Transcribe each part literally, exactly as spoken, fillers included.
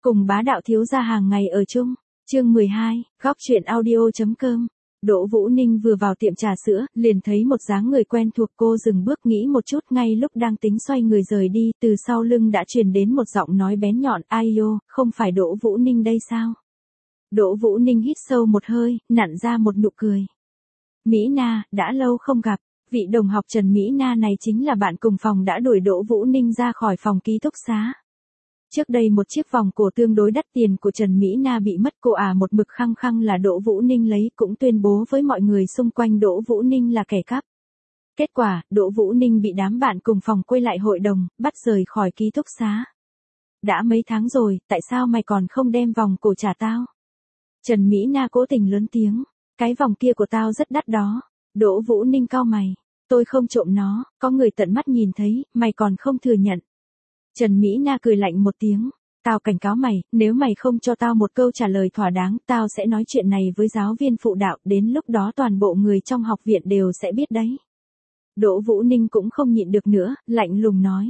Cùng bá đạo thiếu gia hàng ngày ở chung. Chương mười hai, góc truyện audio.com. Đỗ Vũ Ninh vừa vào tiệm trà sữa, liền thấy một dáng người quen thuộc. Cô dừng bước nghĩ một chút, ngay lúc đang tính xoay người rời đi, từ sau lưng đã truyền đến một giọng nói bén nhọn, ai yo, không phải Đỗ Vũ Ninh đây sao? Đỗ Vũ Ninh hít sâu một hơi, nặn ra một nụ cười. Mỹ Na, đã lâu không gặp. Vị đồng học Trần Mỹ Na này chính là bạn cùng phòng đã đuổi Đỗ Vũ Ninh ra khỏi phòng ký túc xá. Trước đây một chiếc vòng cổ tương đối đắt tiền của Trần Mỹ Na bị mất, cô à một mực khăng khăng là Đỗ Vũ Ninh lấy, cũng tuyên bố với mọi người xung quanh Đỗ Vũ Ninh là kẻ cắp. Kết quả, Đỗ Vũ Ninh bị đám bạn cùng phòng quay lại hội đồng, bắt rời khỏi ký túc xá. Đã mấy tháng rồi, tại sao mày còn không đem vòng cổ trả tao? Trần Mỹ Na cố tình lớn tiếng, cái vòng kia của tao rất đắt đó. Đỗ Vũ Ninh cau mày, tôi không trộm nó, có người tận mắt nhìn thấy, mày còn không thừa nhận. Trần Mỹ Na cười lạnh một tiếng, tao cảnh cáo mày, nếu mày không cho tao một câu trả lời thỏa đáng, tao sẽ nói chuyện này với giáo viên phụ đạo, đến lúc đó toàn bộ người trong học viện đều sẽ biết đấy. Đỗ Vũ Ninh cũng không nhịn được nữa, lạnh lùng nói.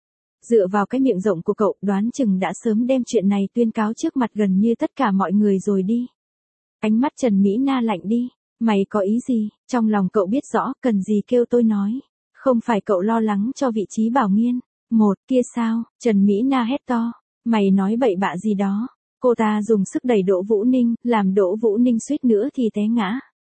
Dựa vào cái miệng rộng của cậu, đoán chừng đã sớm đem chuyện này tuyên cáo trước mặt gần như tất cả mọi người rồi đi. Ánh mắt Trần Mỹ Na lạnh đi, mày có ý gì, trong lòng cậu biết rõ, cần gì kêu tôi nói. Không phải cậu lo lắng cho vị trí Bảo Nghiên. Một, kia sao, Trần Mỹ Na hét to, mày nói bậy bạ gì đó. Cô ta dùng sức đẩy Đỗ Vũ Ninh, làm Đỗ Vũ Ninh suýt nữa thì té ngã.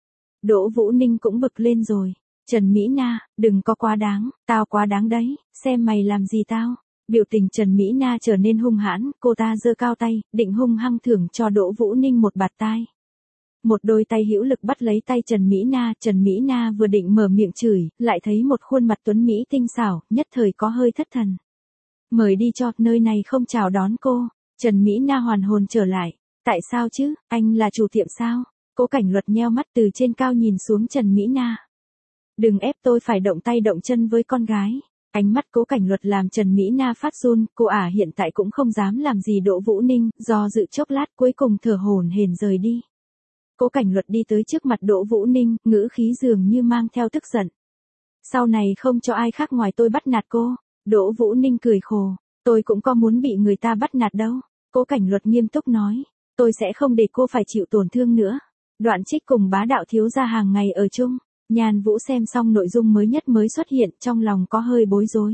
Đỗ Vũ Ninh cũng bực lên rồi. Trần Mỹ Na, đừng có quá đáng, tao quá đáng đấy, xem mày làm gì tao. Biểu tình Trần Mỹ Na trở nên hung hãn, cô ta giơ cao tay, định hung hăng thưởng cho Đỗ Vũ Ninh một bạt tai. Một đôi tay hữu lực bắt lấy tay Trần Mỹ Na, Trần Mỹ Na vừa định mở miệng chửi, lại thấy một khuôn mặt tuấn Mỹ tinh xảo, nhất thời có hơi thất thần. Mời đi cho, nơi này không chào đón cô. Trần Mỹ Na hoàn hồn trở lại. Tại sao chứ, anh là chủ tiệm sao? Cố Cảnh Luật nheo mắt từ trên cao nhìn xuống Trần Mỹ Na. Đừng ép tôi phải động tay động chân với con gái. Ánh mắt Cố Cảnh Luật làm Trần Mỹ Na phát run, cô ả hiện tại cũng không dám làm gì Đỗ Vũ Ninh, do dự chốc lát cuối cùng thở hổn hển rời đi. Cố Cảnh Luật đi tới trước mặt Đỗ Vũ Ninh, ngữ khí dường như mang theo tức giận. Sau này không cho ai khác ngoài tôi bắt nạt cô. Đỗ Vũ Ninh cười khổ, tôi cũng có muốn bị người ta bắt nạt đâu. Cố Cảnh Luật nghiêm túc nói, tôi sẽ không để cô phải chịu tổn thương nữa. Đoạn trích cùng bá đạo thiếu gia hàng ngày ở chung. Nhan Vũ xem xong nội dung mới nhất mới xuất hiện, trong lòng có hơi bối rối.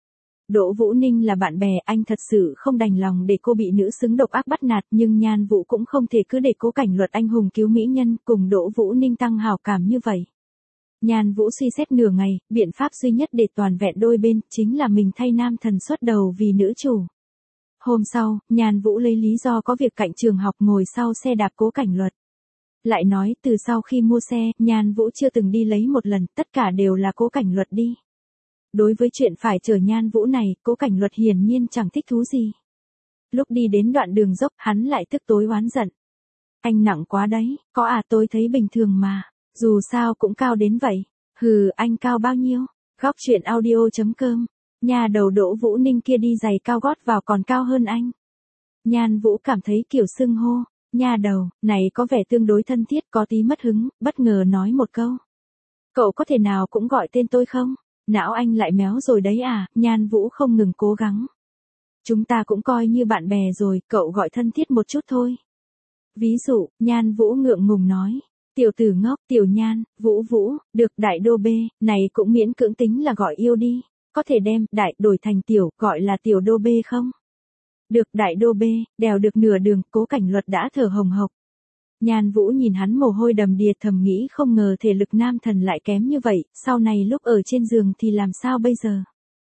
Đỗ Vũ Ninh là bạn bè, anh thật sự không đành lòng để cô bị nữ xứng độc ác bắt nạt, nhưng Nhan Vũ cũng không thể cứ để Cố Cảnh Luật anh hùng cứu mỹ nhân cùng Đỗ Vũ Ninh tăng hào cảm như vậy. Nhan Vũ suy xét nửa ngày, biện pháp duy nhất để toàn vẹn đôi bên chính là mình thay nam thần xuất đầu vì nữ chủ. Hôm sau, Nhan Vũ lấy lý do có việc cạnh trường học ngồi sau xe đạp Cố Cảnh Luật. Lại nói từ sau khi mua xe, Nhan Vũ chưa từng đi lấy một lần, tất cả đều là Cố Cảnh Luật đi. Đối với chuyện phải chở Nhan Vũ này, Cố Cảnh Luật hiển nhiên chẳng thích thú gì. Lúc đi đến đoạn đường dốc, hắn lại tức tối oán giận. Anh nặng quá đấy, có à tôi thấy bình thường mà, dù sao cũng cao đến vậy. Hừ, anh cao bao nhiêu? Góc truyện audio.com. Nhà đầu Đỗ Vũ Ninh kia đi giày cao gót vào còn cao hơn anh. Nhan Vũ cảm thấy kiểu xưng hô. Nhà đầu, này có vẻ tương đối thân thiết, có tí mất hứng, bất ngờ nói một câu. Cậu có thể nào cũng gọi tên tôi không? Não anh lại méo rồi đấy à, Nhan Vũ không ngừng cố gắng. Chúng ta cũng coi như bạn bè rồi, cậu gọi thân thiết một chút thôi. Ví dụ, Nhan Vũ ngượng ngùng nói. Tiểu tử ngốc, tiểu Nhan, Vũ Vũ, được đại đô bê, này cũng miễn cưỡng tính là gọi yêu đi. Có thể đem đại đổi thành tiểu, gọi là tiểu đô bê không? Được đại đô bê, đèo được nửa đường, Cố Cảnh Luật đã thở hồng hộc. Nhan Vũ nhìn hắn mồ hôi đầm đìa thầm nghĩ không ngờ thể lực nam thần lại kém như vậy, sau này lúc ở trên giường thì làm sao bây giờ?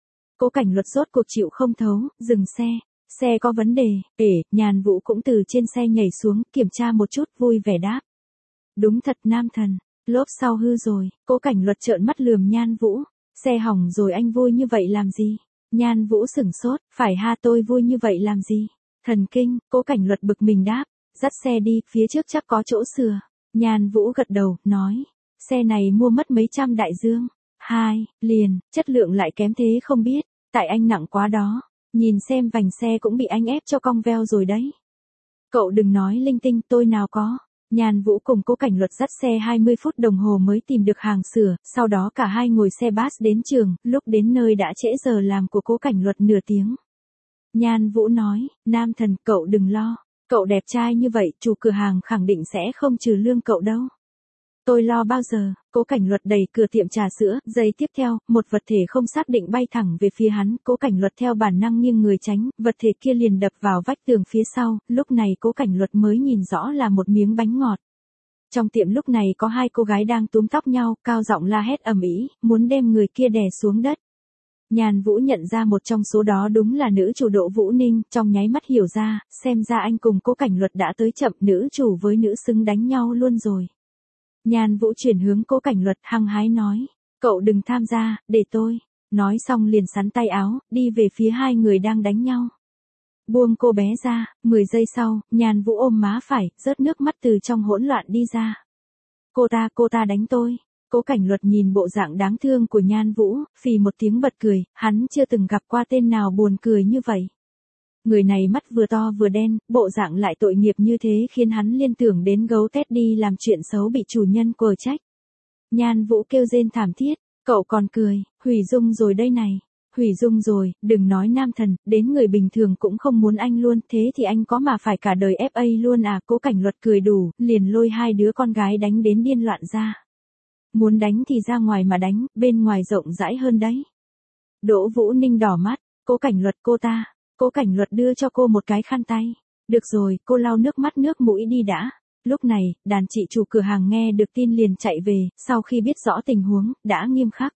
Cố Cảnh Luật rốt cuộc chịu không thấu, dừng xe. Xe có vấn đề, ể, Nhan Vũ cũng từ trên xe nhảy xuống, kiểm tra một chút, vui vẻ đáp. Đúng thật nam thần, lốp sau hư rồi, Cố Cảnh Luật trợn mắt lườm Nhan Vũ. Xe hỏng rồi anh vui như vậy làm gì? Nhan Vũ sửng sốt, phải ha tôi vui như vậy làm gì? Thần kinh, Cố Cảnh Luật bực mình đáp. Dắt xe đi, phía trước chắc có chỗ sửa. Nhan Vũ gật đầu, nói. Xe này mua mất mấy trăm đại dương. Hai, liền, chất lượng lại kém thế không biết. Tại anh nặng quá đó. Nhìn xem vành xe cũng bị anh ép cho cong veo rồi đấy. Cậu đừng nói linh tinh, tôi nào có. Nhan Vũ cùng Cố Cảnh Luật dắt xe hai mươi phút đồng hồ mới tìm được hàng sửa, sau đó cả hai ngồi xe bus đến trường, lúc đến nơi đã trễ giờ làm của Cố Cảnh Luật nửa tiếng. Nhan Vũ nói, Nam Thần, cậu đừng lo. Cậu đẹp trai như vậy, chủ cửa hàng khẳng định sẽ không trừ lương cậu đâu. Tôi lo bao giờ? Cố Cảnh Luật đẩy cửa tiệm trà sữa, giây tiếp theo, một vật thể không xác định bay thẳng về phía hắn, Cố Cảnh Luật theo bản năng nghiêng người tránh, vật thể kia liền đập vào vách tường phía sau, lúc này Cố Cảnh Luật mới nhìn rõ là một miếng bánh ngọt. Trong tiệm lúc này có hai cô gái đang túm tóc nhau, cao giọng la hét ầm ĩ, muốn đem người kia đè xuống đất. Nhan Vũ nhận ra một trong số đó đúng là nữ chủ Đỗ Vũ Ninh, trong nháy mắt hiểu ra, xem ra anh cùng Cố Cảnh Luật đã tới chậm, nữ chủ với nữ xứng đánh nhau luôn rồi. Nhan Vũ chuyển hướng Cố Cảnh Luật hăng hái nói, cậu đừng tham gia, để tôi. Nói xong liền sắn tay áo, đi về phía hai người đang đánh nhau. Buông cô bé ra, mười giây sau, Nhan Vũ ôm má phải, rớt nước mắt từ trong hỗn loạn đi ra. Cô ta, cô ta đánh tôi. Cố Cảnh Luật nhìn bộ dạng đáng thương của Nhan Vũ, phì một tiếng bật cười, hắn chưa từng gặp qua tên nào buồn cười như vậy. Người này mắt vừa to vừa đen, bộ dạng lại tội nghiệp như thế khiến hắn liên tưởng đến gấu Teddy làm chuyện xấu bị chủ nhân quở trách. Nhan Vũ kêu rên thảm thiết, cậu còn cười, hủy dung rồi đây này. Hủy dung rồi, đừng nói Nam Thần, đến người bình thường cũng không muốn anh luôn, thế thì anh có mà phải cả đời ép a luôn à. Cố Cảnh Luật cười đủ, liền lôi hai đứa con gái đánh đến điên loạn ra. Muốn đánh thì ra ngoài mà đánh, bên ngoài rộng rãi hơn đấy. Đỗ Vũ Ninh đỏ mắt, Cố Cảnh Luật cô ta. Cố Cảnh Luật đưa cho cô một cái khăn tay. Được rồi, cô lau nước mắt nước mũi đi đã. Lúc này, đàn chị chủ cửa hàng nghe được tin liền chạy về, sau khi biết rõ tình huống, đã nghiêm khắc.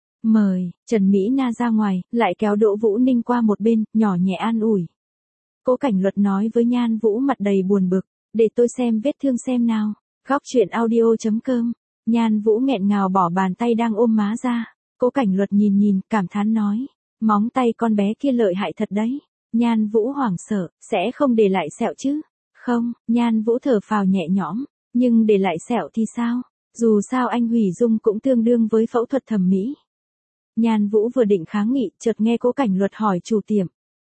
Mời, Trần Mỹ Na ra ngoài, lại kéo Đỗ Vũ Ninh qua một bên, nhỏ nhẹ an ủi. Cố Cảnh Luật nói với Nhan Vũ mặt đầy buồn bực, để tôi xem vết thương xem nào. Góc truyện audio chấm com. Nhan Vũ nghẹn ngào bỏ bàn tay đang ôm má ra. Cố Cảnh Luật nhìn nhìn, cảm thán nói. Móng tay con bé kia lợi hại thật đấy. Nhan Vũ hoảng sợ, sẽ không để lại sẹo chứ? Không, Nhan Vũ thở phào nhẹ nhõm, nhưng để lại sẹo thì sao? Dù sao anh hủy dung cũng tương đương với phẫu thuật thẩm mỹ. Nhan Vũ vừa định kháng nghị, chợt nghe Cố Cảnh Luật hỏi chủ tiệm.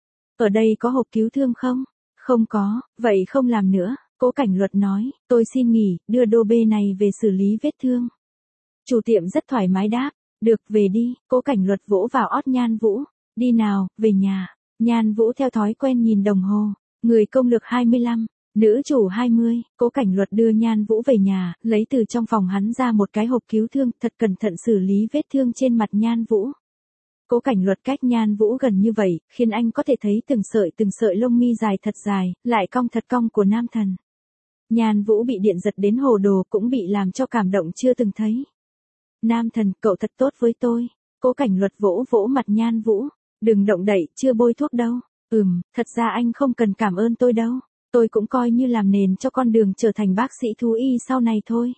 Ở đây có hộp cứu thương không? Không có, vậy không làm nữa. Cố Cảnh Luật nói, tôi xin nghỉ, đưa đô bê này về xử lý vết thương. Chủ tiệm rất thoải mái đáp, được về đi. Cố Cảnh Luật vỗ vào ót Nhan Vũ, đi nào, về nhà. Nhan Vũ theo thói quen nhìn đồng hồ, người công lực hai mươi lăm, nữ chủ hai mươi, Cố Cảnh Luật đưa Nhan Vũ về nhà, lấy từ trong phòng hắn ra một cái hộp cứu thương, thật cẩn thận xử lý vết thương trên mặt Nhan Vũ. Cố Cảnh Luật cách Nhan Vũ gần như vậy, khiến anh có thể thấy từng sợi từng sợi lông mi dài thật dài, lại cong thật cong của Nam Thần. Nhan Vũ bị điện giật đến hồ đồ, cũng bị làm cho cảm động chưa từng thấy. Nam Thần, cậu thật tốt với tôi. Cố Cảnh Luật vỗ vỗ mặt Nhan Vũ. Đừng động đậy, chưa bôi thuốc đâu. Ừm, thật ra anh không cần cảm ơn tôi đâu. Tôi cũng coi như làm nền cho con đường trở thành bác sĩ thú y sau này thôi.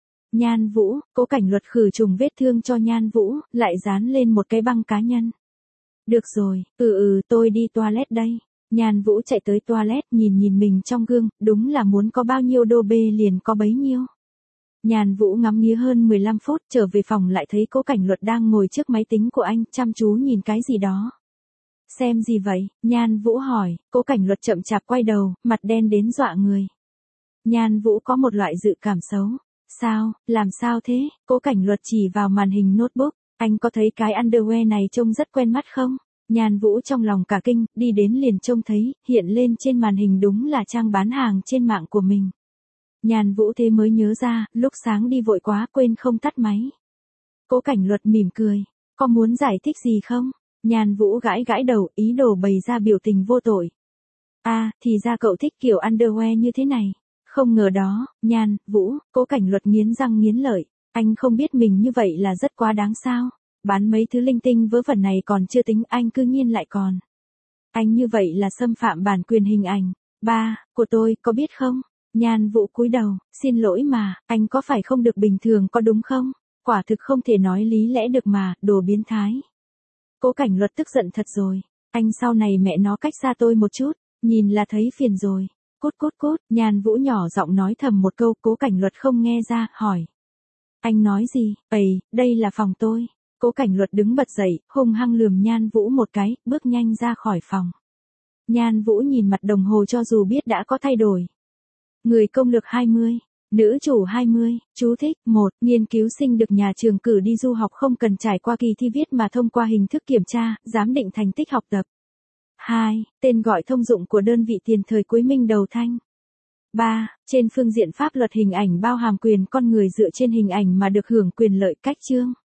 Nhan Vũ, Cố Cảnh Luật khử trùng vết thương cho Nhan Vũ, lại dán lên một cái băng cá nhân. Được rồi, ừ ừ tôi đi toilet đây. Nhan Vũ chạy tới toilet nhìn nhìn mình trong gương, đúng là muốn có bao nhiêu đô bê liền có bấy nhiêu. Nhan Vũ ngắm nghía hơn mười lăm phút, trở về phòng lại thấy Cố Cảnh Luật đang ngồi trước máy tính của anh, chăm chú nhìn cái gì đó. Xem gì vậy? Nhan Vũ hỏi. Cố Cảnh Luật chậm chạp quay đầu, mặt đen đến dọa người. Nhan Vũ có một loại dự cảm xấu. Sao, làm sao thế? Cố Cảnh Luật chỉ vào màn hình notebook. Anh có thấy cái underwear này trông rất quen mắt không? Nhan Vũ trong lòng cả kinh, đi đến liền trông thấy, hiện lên trên màn hình đúng là trang bán hàng trên mạng của mình. Nhan Vũ thế mới nhớ ra, lúc sáng đi vội quá quên không tắt máy. Cố Cảnh Luật mỉm cười, có muốn giải thích gì không? Nhan Vũ gãi gãi đầu, ý đồ bày ra biểu tình vô tội. À, thì ra cậu thích kiểu underwear như thế này. Không ngờ đó, Nhan Vũ, Cố Cảnh Luật nghiến răng nghiến lợi, anh không biết mình như vậy là rất quá đáng sao? Bán mấy thứ linh tinh vớ vẩn này còn chưa tính, anh cư nhiên lại còn. Anh như vậy là xâm phạm bản quyền hình ảnh, ba, của tôi, có biết không? Nhan Vũ cúi đầu, xin lỗi mà, anh có phải không được bình thường có đúng không? Quả thực không thể nói lý lẽ được mà, đồ biến thái. Cố Cảnh Luật tức giận thật rồi, anh sau này mẹ nó cách xa tôi một chút, nhìn là thấy phiền rồi. Cút cút cút, Nhan Vũ nhỏ giọng nói thầm một câu, Cố Cảnh Luật không nghe ra, hỏi. Anh nói gì? Ây, đây là phòng tôi. Cố Cảnh Luật đứng bật dậy, hung hăng lườm Nhan Vũ một cái, bước nhanh ra khỏi phòng. Nhan Vũ nhìn mặt đồng hồ cho dù biết đã có thay đổi. Người công lực hai mươi, nữ chủ hai mươi, chú thích, một, nghiên cứu sinh được nhà trường cử đi du học không cần trải qua kỳ thi viết mà thông qua hình thức kiểm tra, giám định thành tích học tập. hai. Tên gọi thông dụng của đơn vị tiền thời cuối Minh Đầu Thanh. ba. Trên phương diện pháp luật hình ảnh bao hàm quyền con người dựa trên hình ảnh mà được hưởng quyền lợi cách chương.